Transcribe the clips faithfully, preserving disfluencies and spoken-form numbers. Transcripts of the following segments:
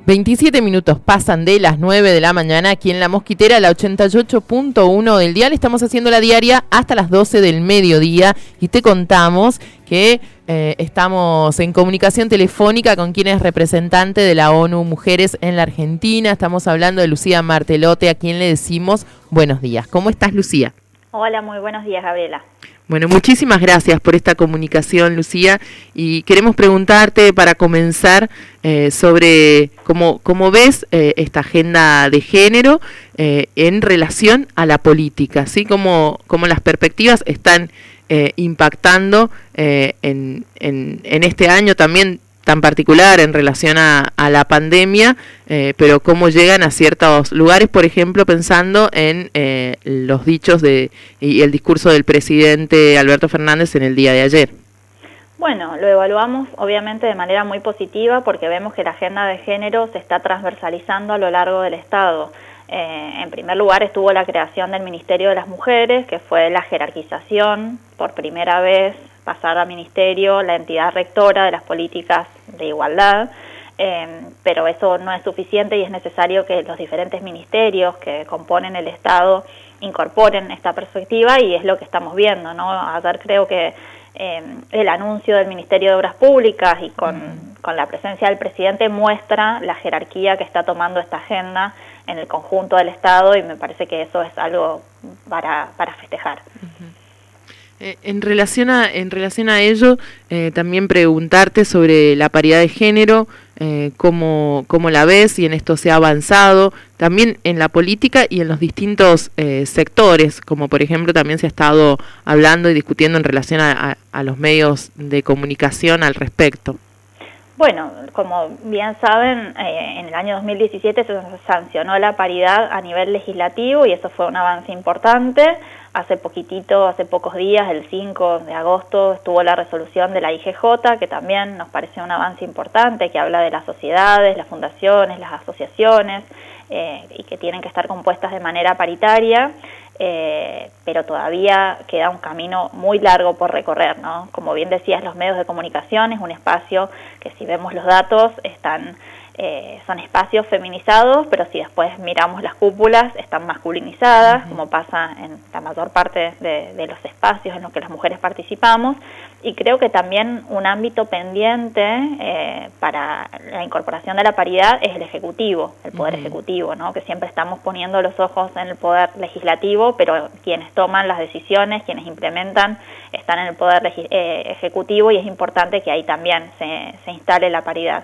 veintisiete minutos pasan de las nueve de la mañana aquí en La Mosquitera, la ochenta y ocho punto uno del dial. Estamos haciendo la diaria hasta las doce del mediodía y te contamos que eh, estamos en comunicación telefónica con quien es representante de la ONU Mujeres en la Argentina. Estamos hablando de Lucía Martelote, a quien le decimos buenos días. ¿Cómo estás, Lucía? Hola, muy buenos días, Gabriela. Bueno, muchísimas gracias por esta comunicación, Lucía, y queremos preguntarte para comenzar eh, sobre cómo, cómo ves eh, esta agenda de género eh, en relación a la política, ¿sí? Cómo, cómo las perspectivas están eh, impactando eh, en, en, en este año también tan particular en relación a, a la pandemia, eh, pero cómo llegan a ciertos lugares, por ejemplo, pensando en eh, los dichos de y el discurso del presidente Alberto Fernández en el día de ayer. Bueno, lo evaluamos obviamente de manera muy positiva porque vemos que la agenda de género se está transversalizando a lo largo del Estado. Eh, en primer lugar estuvo la creación del Ministerio de las Mujeres, que fue la jerarquización por primera vez, pasar a ministerio la entidad rectora de las políticas de igualdad, eh, pero eso no es suficiente y es necesario que los diferentes ministerios que componen el Estado incorporen esta perspectiva y es lo que estamos viendo, ¿no? Ayer creo que eh, el anuncio del Ministerio de Obras Públicas y con, mm. con la presencia del presidente muestra la jerarquía que está tomando esta agenda en el conjunto del Estado y me parece que eso es algo para, para festejar. Uh-huh. Eh, en relación a en relación a ello, eh, también preguntarte sobre la paridad de género, eh, cómo, cómo la ves y en esto se ha avanzado, también en la política y en los distintos eh, sectores, como por ejemplo también se ha estado hablando y discutiendo en relación a, a, a los medios de comunicación al respecto. Bueno, como bien saben, eh, en el año dos mil diecisiete se sancionó la paridad a nivel legislativo y eso fue un avance importante. Hace poquitito, hace pocos días, el cinco de agosto, estuvo la resolución de la I G J, que también nos pareció un avance importante, que habla de las sociedades, las fundaciones, las asociaciones, eh, y que tienen que estar compuestas de manera paritaria. Eh, pero todavía queda un camino muy largo por recorrer, ¿no? Como bien decías, los medios de comunicación es un espacio que si vemos los datos están eh, son espacios feminizados, pero si después miramos las cúpulas están masculinizadas, uh-huh. como pasa en la mayor parte de, de los espacios en los que las mujeres participamos, y creo que también un ámbito pendiente eh, para la incorporación de la paridad es el Ejecutivo, el Poder uh-huh. Ejecutivo, ¿no? Que siempre estamos poniendo los ojos en el Poder Legislativo, pero quienes toman las decisiones, quienes implementan, están en el Poder legi- eh, Ejecutivo y es importante que ahí también se, se instale la paridad.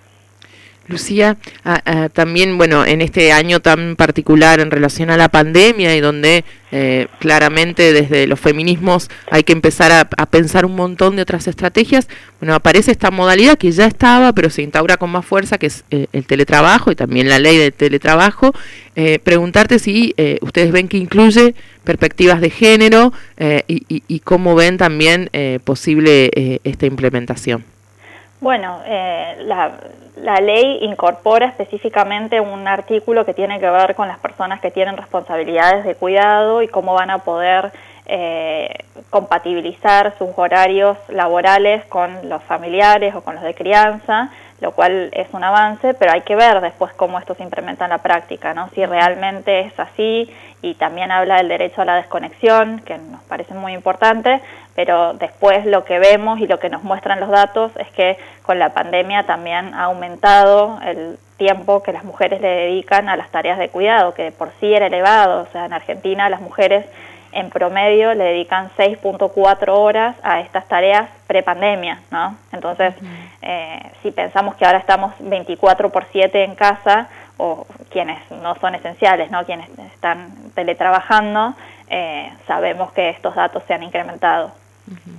Lucía, a, a, también, bueno, en este año tan particular en relación a la pandemia y donde eh, claramente desde los feminismos hay que empezar a, a pensar un montón de otras estrategias, bueno, aparece esta modalidad que ya estaba, pero se instaura con más fuerza, que es eh, el teletrabajo y también la ley del teletrabajo. Eh, preguntarte si eh, ustedes ven que incluye perspectivas de género eh, y, y, y cómo ven también eh, posible eh, esta implementación. Bueno, eh, la, la ley incorpora específicamente un artículo que tiene que ver con las personas que tienen responsabilidades de cuidado y cómo van a poder eh, compatibilizar sus horarios laborales con los familiares o con los de crianza, lo cual es un avance, pero hay que ver después cómo esto se implementa en la práctica, ¿no? Si realmente es así, y también habla del derecho a la desconexión, que nos parece muy importante, pero después lo que vemos y lo que nos muestran los datos es que con la pandemia también ha aumentado el tiempo que las mujeres le dedican a las tareas de cuidado, que de por sí era elevado. O sea, en Argentina las mujeres en promedio le dedican seis punto cuatro horas a estas tareas prepandemia, ¿no? Entonces, uh-huh. eh, si pensamos que ahora estamos veinticuatro por siete en casa, o quienes no son esenciales, ¿no? Quienes están teletrabajando, eh, sabemos que estos datos se han incrementado. Uh-huh.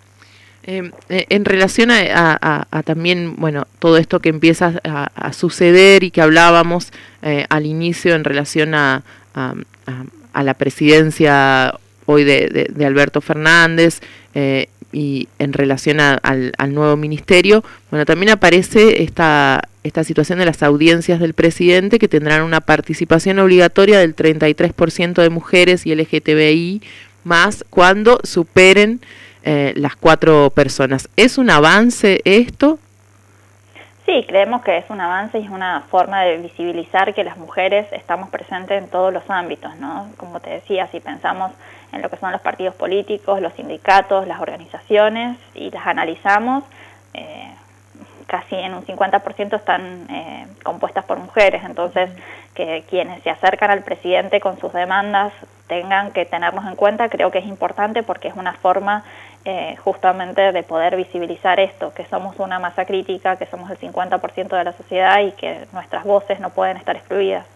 Eh, eh, en relación a, a, a también, bueno, todo esto que empieza a, a suceder y que hablábamos eh, al inicio en relación a, a, a, a la presidencia hoy de, de, de Alberto Fernández eh, y en relación a, al, al nuevo ministerio, bueno, también aparece esta, esta situación de las audiencias del presidente que tendrán una participación obligatoria del treinta y tres por ciento de mujeres y L G T B I más cuando superen eh, las cuatro personas. ¿Es un avance esto? Sí, creemos que es un avance y es una forma de visibilizar que las mujeres estamos presentes en todos los ámbitos, ¿no? Como te decía, si pensamos en lo que son los partidos políticos, los sindicatos, las organizaciones y las analizamos, eh, casi en un cincuenta por ciento están eh, compuestas por mujeres, entonces que quienes se acercan al presidente con sus demandas tengan que tenernos en cuenta, creo que es importante porque es una forma eh, justamente de poder visibilizar esto, que somos una masa crítica, que somos el cincuenta por ciento de la sociedad y que nuestras voces no pueden estar excluidas.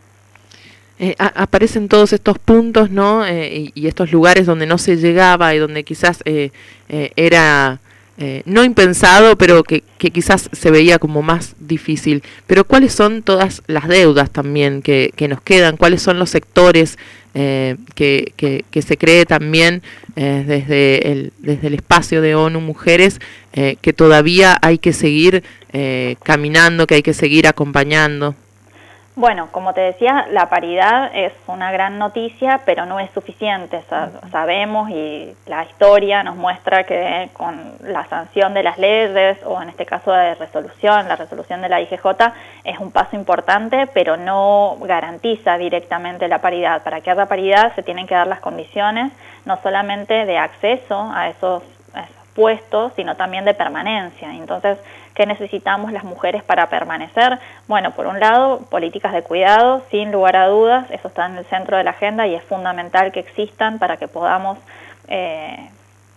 Eh, a, aparecen todos estos puntos, ¿no? Eh, y, y estos lugares donde no se llegaba y donde quizás eh, eh, era eh, no impensado, pero que, que quizás se veía como más difícil. Pero ¿cuáles son todas las deudas también que, que nos quedan? ¿Cuáles son los sectores eh, que, que, que se cree también eh, desde, el, desde el espacio de ONU Mujeres eh, que todavía hay que seguir eh, caminando, que hay que seguir acompañando? Bueno, como te decía, la paridad es una gran noticia, pero no es suficiente. Sabemos y la historia nos muestra que con la sanción de las leyes, o en este caso de resolución, la resolución de la I G J, es un paso importante, pero no garantiza directamente la paridad. Para que haya paridad se tienen que dar las condiciones, no solamente de acceso a esos, a esos puestos, sino también de permanencia. Entonces, ¿qué necesitamos las mujeres para permanecer? Bueno, por un lado, políticas de cuidado, sin lugar a dudas, eso está en el centro de la agenda y es fundamental que existan para que podamos eh,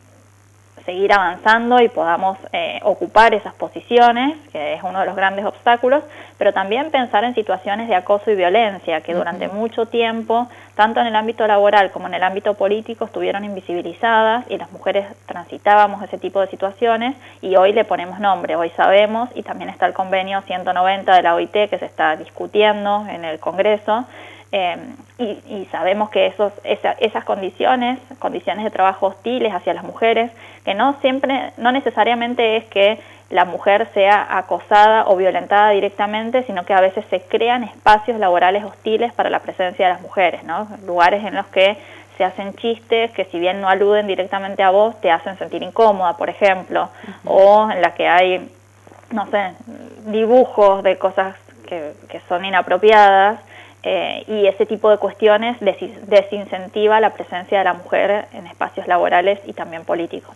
seguir avanzando y podamos eh, ocupar esas posiciones, que es uno de los grandes obstáculos, pero también pensar en situaciones de acoso y violencia, que durante uh-huh. mucho tiempo, tanto en el ámbito laboral como en el ámbito político, estuvieron invisibilizadas y las mujeres transitábamos ese tipo de situaciones y hoy le ponemos nombre, hoy sabemos, y también está el convenio ciento noventa de la O I T que se está discutiendo en el Congreso, Eh, y, y sabemos que esos, esa, esas condiciones, condiciones de trabajo hostiles hacia las mujeres, que no siempre, no necesariamente es que la mujer sea acosada o violentada directamente, sino que a veces se crean espacios laborales hostiles para la presencia de las mujeres, ¿no? Lugares en los que se hacen chistes que si bien no aluden directamente a vos, te hacen sentir incómoda, por ejemplo, uh-huh. o en la que hay, no sé, dibujos de cosas que, que son inapropiadas. Eh, y ese tipo de cuestiones des- desincentiva la presencia de la mujer en espacios laborales y también políticos.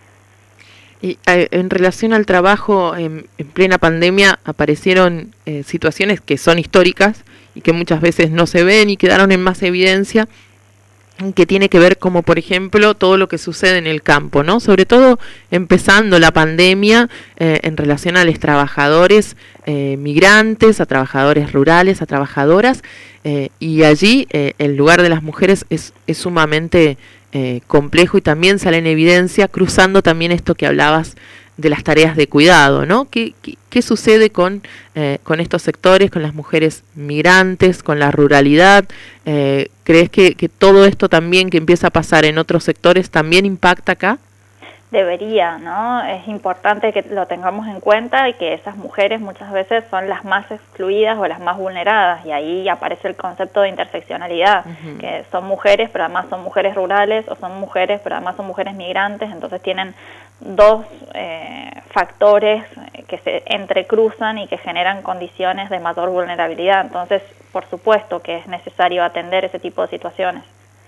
Y eh, en relación al trabajo, en, en plena pandemia aparecieron eh, situaciones que son históricas y que muchas veces no se ven y quedaron en más evidencia, que tiene que ver como por ejemplo todo lo que sucede en el campo, ¿no? Sobre todo empezando la pandemia eh, en relación a los trabajadores eh, migrantes, a trabajadores rurales, a trabajadoras, eh, y allí eh, el lugar de las mujeres es, es sumamente eh, complejo y también sale en evidencia, cruzando también esto que hablabas de las tareas de cuidado, ¿no? ¿Qué, qué, qué sucede con, eh, con estos sectores, con las mujeres migrantes, con la ruralidad? Eh, ¿Crees que, que todo esto también que empieza a pasar en otros sectores también impacta acá? Debería, ¿no? Es importante que lo tengamos en cuenta y que esas mujeres muchas veces son las más excluidas o las más vulneradas, y ahí aparece el concepto de interseccionalidad, uh-huh. que son mujeres pero además son mujeres rurales, o son mujeres pero además son mujeres migrantes, entonces tienen dos eh, factores que se entrecruzan y que generan condiciones de mayor vulnerabilidad. Entonces, por supuesto que es necesario atender ese tipo de situaciones.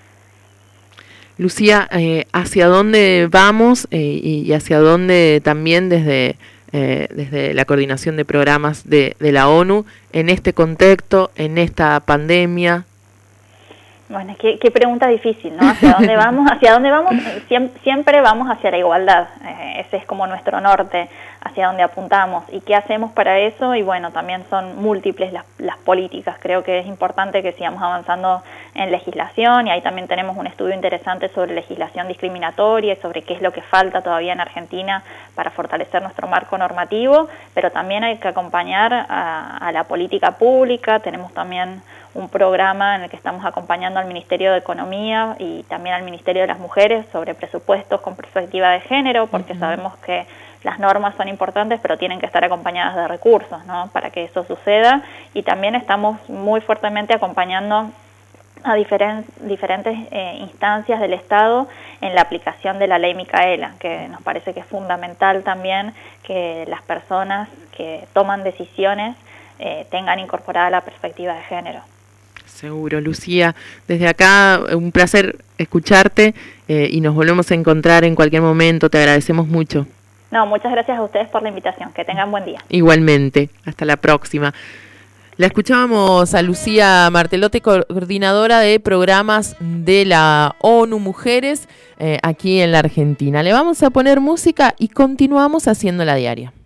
Lucía, eh, ¿hacia dónde vamos eh, y hacia dónde también desde, eh, desde la coordinación de programas de, de la ONU en este contexto, en esta pandemia? Bueno, qué, qué pregunta difícil, ¿no? ¿Hacia dónde vamos? ¿Hacia dónde vamos? Siempre, siempre vamos hacia la igualdad. Eh, ese es como nuestro norte, hacia dónde apuntamos. ¿Y qué hacemos para eso? Y bueno, también son múltiples las, las políticas. Creo que es importante que sigamos avanzando en legislación, y ahí también tenemos un estudio interesante sobre legislación discriminatoria y sobre qué es lo que falta todavía en Argentina para fortalecer nuestro marco normativo, pero también hay que acompañar a, a la política pública. Tenemos también un programa en el que estamos acompañando al Ministerio de Economía y también al Ministerio de las Mujeres sobre presupuestos con perspectiva de género, porque uh-huh. sabemos que las normas son importantes, pero tienen que estar acompañadas de recursos, ¿no? Para que eso suceda. Y también estamos muy fuertemente acompañando a diferen, diferentes eh, instancias del Estado en la aplicación de la ley Micaela, que nos parece que es fundamental también que las personas que toman decisiones eh, tengan incorporada la perspectiva de género. Seguro, Lucía. Desde acá, un placer escucharte eh, y nos volvemos a encontrar en cualquier momento. Te agradecemos mucho. No, muchas gracias a ustedes por la invitación. Que tengan buen día. Igualmente. Hasta la próxima. La escuchábamos a Lucía Martelotti, coordinadora de programas de la ONU Mujeres eh, aquí en la Argentina. Le vamos a poner música y continuamos haciendo la diaria.